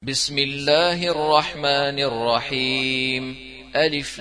بسم الله الرحمن الرحيم. ألف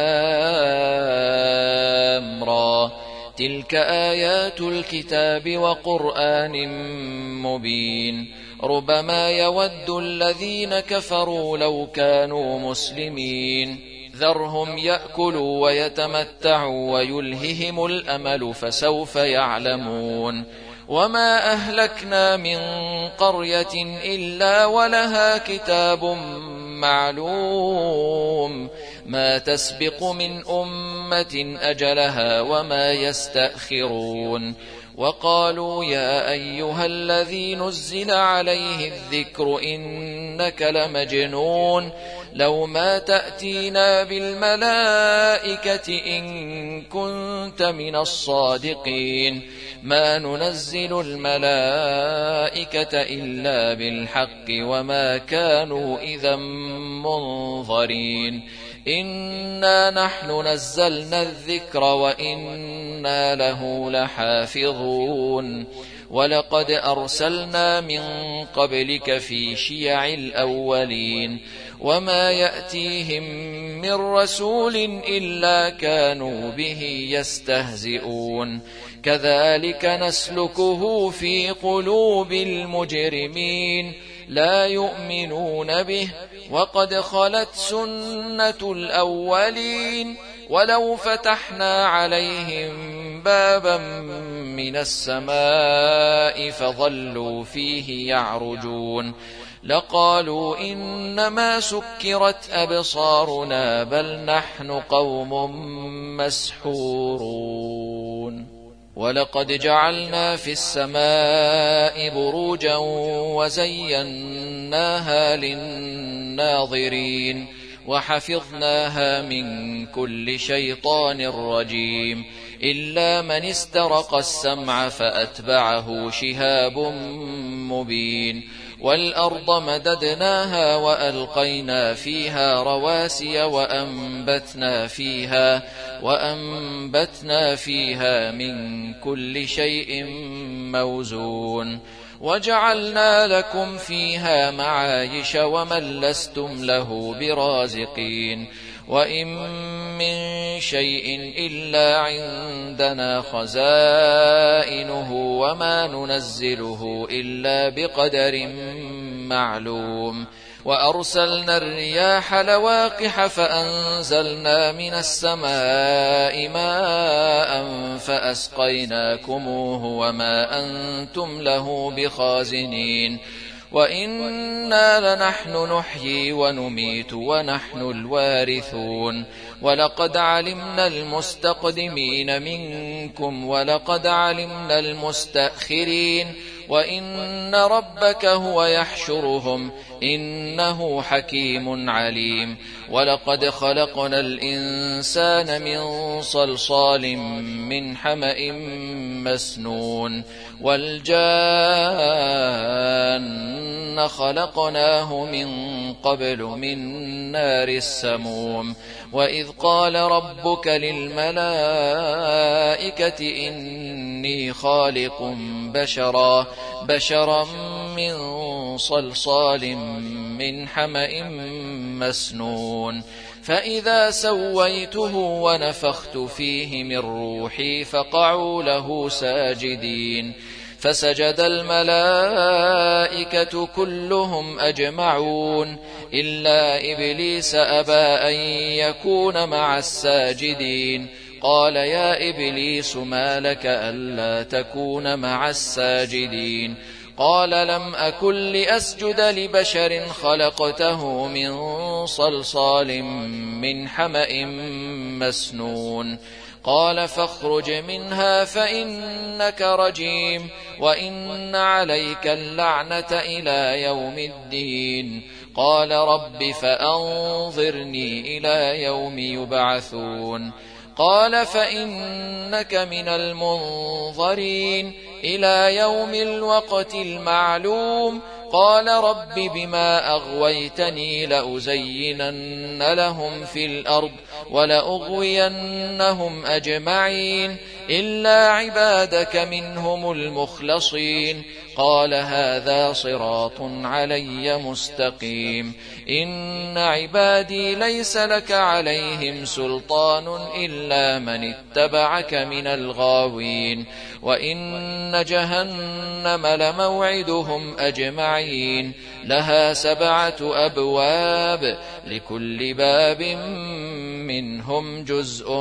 لام را. تلك آيات الكتاب وقرآن مبين. ربما يود الذين كفروا لو كانوا مسلمين. ذرهم يأكلوا ويتمتعوا ويلههم الأمل فسوف يعلمون. وما أهلكنا من قرية إلا ولها كتاب معلوم ما تسبق من أمة أجلها وما يستأخرون. وقالوا يا أيها الذي نزل عليه الذكر إنك لمجنون لو ما تأتينا بالملائكة إن كنت من الصادقين ما ننزل الملائكة إلا بالحق وما كانوا إذا منظرين. إنا نحن نزلنا الذكر وإنا له لحافظون. ولقد أرسلنا من قبلك في شيع الأولين وما يأتيهم من رسول إلا كانوا به يستهزئون. كذلك نسلكه في قلوب المجرمين لا يؤمنون به وقد خلت سنة الأولين. ولو فتحنا عليهم بابا من السماء فظلوا فيه يعرجون لقالوا إنما سكرت أبصارنا بل نحن قوم مسحورون. ولقد جعلنا في السماء بروجا وزيناها للناظرين وحفظناها من كل شيطان رجيم إلا من استرق السمع فأتبعه شهاب مبين. والأرض مددناها وألقينا فيها رواسي وأنبتنا فيها من كل شيء موزون. وجعلنا لكم فيها معايش ومن لستم له برازقين. وإن من شيء إلا عندنا خزائنه وما ننزله إلا بقدر معلوم. وأرسلنا الرياح لواقح فأنزلنا من السماء ماء فأسقيناكموه وما أنتم له بخازنين. وإنا لنحن نحيي ونميت ونحن الوارثون. ولقد علمنا المستقدمين منكم ولقد علمنا المستأخرين وإن ربك هو يحشرهم إنه حكيم عليم. ولقد خلقنا الإنسان من صلصال من حمأ مسنون والجان خلقناه من قبل من نار السموم. وإذ قال ربك للملائكة إني خالق بشرا من صلصال من حمأ مسنون فإذا سويته ونفخت فيه من روحي فقعوا له ساجدين. فسجد الملائكة كلهم أجمعون إلا إبليس أبى أن يكون مع الساجدين. قال يا إبليس ما لك ألا تكون مع الساجدين؟ قال لم أكن لأسجد لبشر خلقته من صلصال من حمأ مسنون. قال فاخرج منها فإنك رجيم وإن عليك اللعنة إلى يوم الدين. قال رب فأنظرني إلى يوم يبعثون. قال فإنك من المنظرين إلى يوم الوقت المعلوم. قال رب بما أغويتني لأزينن لهم في الأرض ولأغوينهم أجمعين إلا عبادك منهم المخلصين. قال هذا صراط علي مستقيم. إن عبادي ليس لك عليهم سلطان إلا من اتبعك من الغاوين. وإن جهنم لموعدهم أجمعين. لها 7 أبواب لكل باب منهم جزء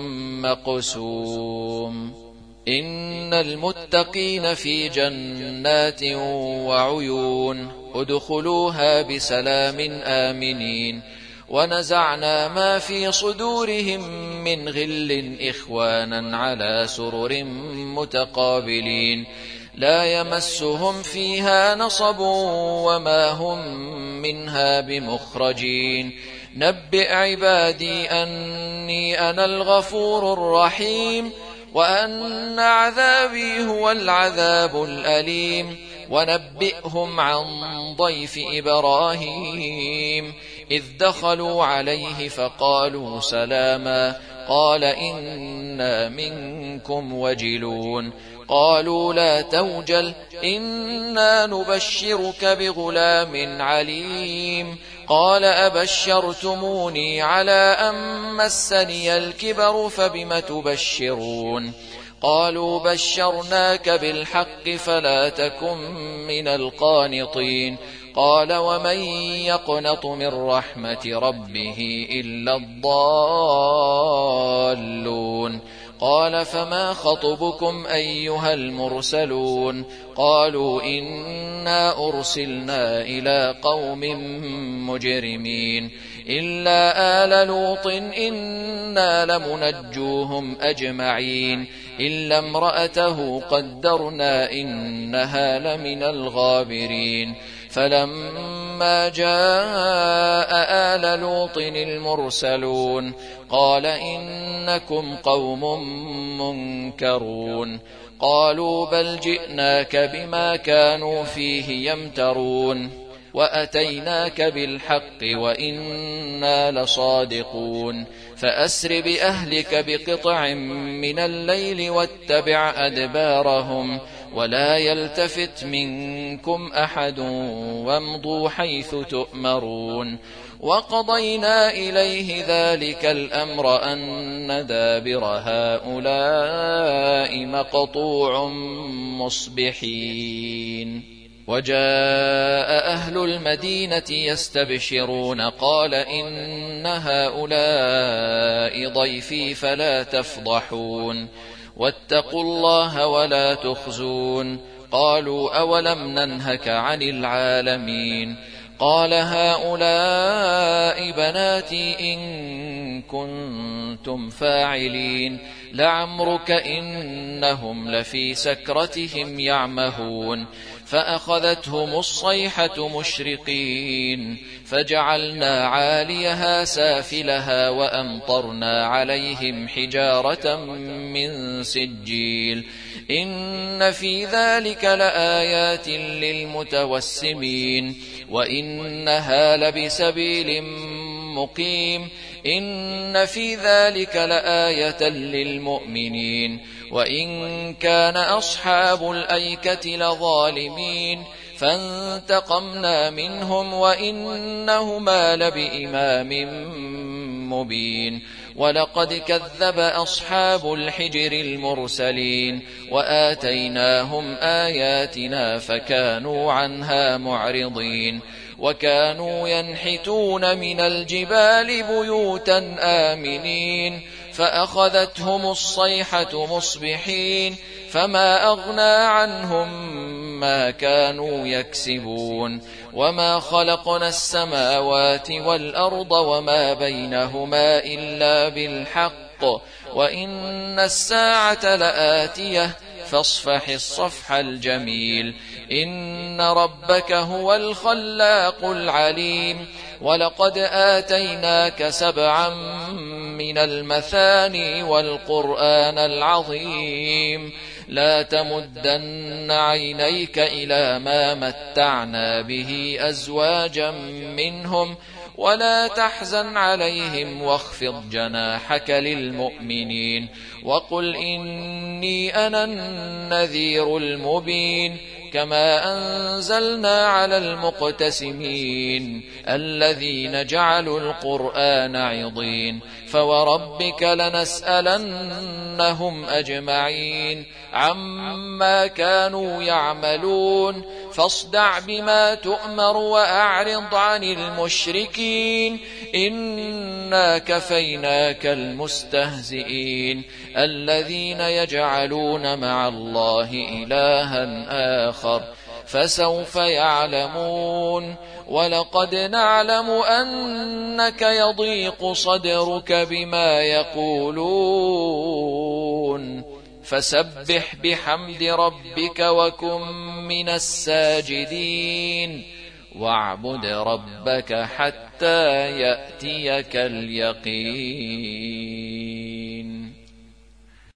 مقسوم. إن المتقين في جنات وعيون ادخلوها بسلام آمنين. ونزعنا ما في صدورهم من غل إخوانا على سرر متقابلين. لا يمسهم فيها نصب وما هم منها بمخرجين. نبئ عبادي أني أنا الغفور الرحيم وأن عذابي هو العذاب الأليم. ونبئهم عن ضيف إبراهيم إذ دخلوا عليه فقالوا سلاما. قال إنا منكم وجلون. قالوا لا توجل إنا نبشرك بغلام عليم. قال أبشرتموني على أن مسني الكبر فبم تبشرون. قالوا بشرناك بالحق فلا تكن من القانطين. قال ومن يقنط من رحمة ربه إلا الضالون. قال فما خطبكم أيها المرسلون؟ قالوا إنا أرسلنا إلى قوم مجرمين إلا آل لوط إنا لمنجوهم أجمعين إلا امرأته قدرنا إنها لمن الغابرين. فلما جاء آل لوط المرسلون قال إنكم قوم منكرون. قالوا بل جئناك بما كانوا فيه يمترون وأتيناك بالحق وإنا لصادقون. فأسر بأهلك بقطع من الليل واتبع أدبارهم ولا يلتفت منكم أحد وامضوا حيث تؤمرون. وقضينا إليه ذلك الأمر أن دابر هؤلاء مقطوع مصبحين. وجاء أهل المدينة يستبشرون قال إن هؤلاء ضيفي فلا تفضحون واتقوا الله ولا تخزون. قالوا أولم ننهك عن العالمين؟ قال هؤلاء بناتي إن كنتم فاعلين. لعمرك إنهم لفي سكرتهم يعمهون. فأخذتهم الصيحة مشرقين فجعلنا عاليها سافلها وأمطرنا عليهم حجارة من سجيل. إن في ذلك لآيات للمتوسمين وإنها لبسبيل مقيم. إن في ذلك لآية للمؤمنين وإن كان أصحاب الأيكة لظالمين فانتقمنا منهم وإنهما لبإمام مبين. ولقد كذب أصحاب الحجر المرسلين وآتيناهم آياتنا فكانوا عنها معرضين. وكانوا ينحتون من الجبال بيوتا آمنين فأخذتهم الصيحة مصبحين فما أغنى عنهم ما كانوا يكسبون. وما خلقنا السماوات والأرض وما بينهما إلا بالحق وإن الساعة لآتية فاصفح الصفح الجميل. إن ربك هو الخلاق العليم. ولقد آتيناك 7 من المثاني والقرآن العظيم. لا تمدن عينيك إلى ما متعنا به أزواجا منهم ولا تحزن عليهم واخفض جناحك للمؤمنين وقل إني أنا النذير المبين كما أنزلنا على المقتسمين الذين جعلوا القرآن عضين فوربك لنسألنهم أجمعين عما كانوا يعملون فاصدع بما تؤمر وأعرض عن المشركين إنا كفيناك المستهزئين الذين يجعلون مع الله إلها آخر فسوف يعلمون ولقد نعلم أنك يضيق صدرك بما يقولون فسبح بحمد ربك وكن من الساجدين واعبد ربك حتى يأتيك اليقين.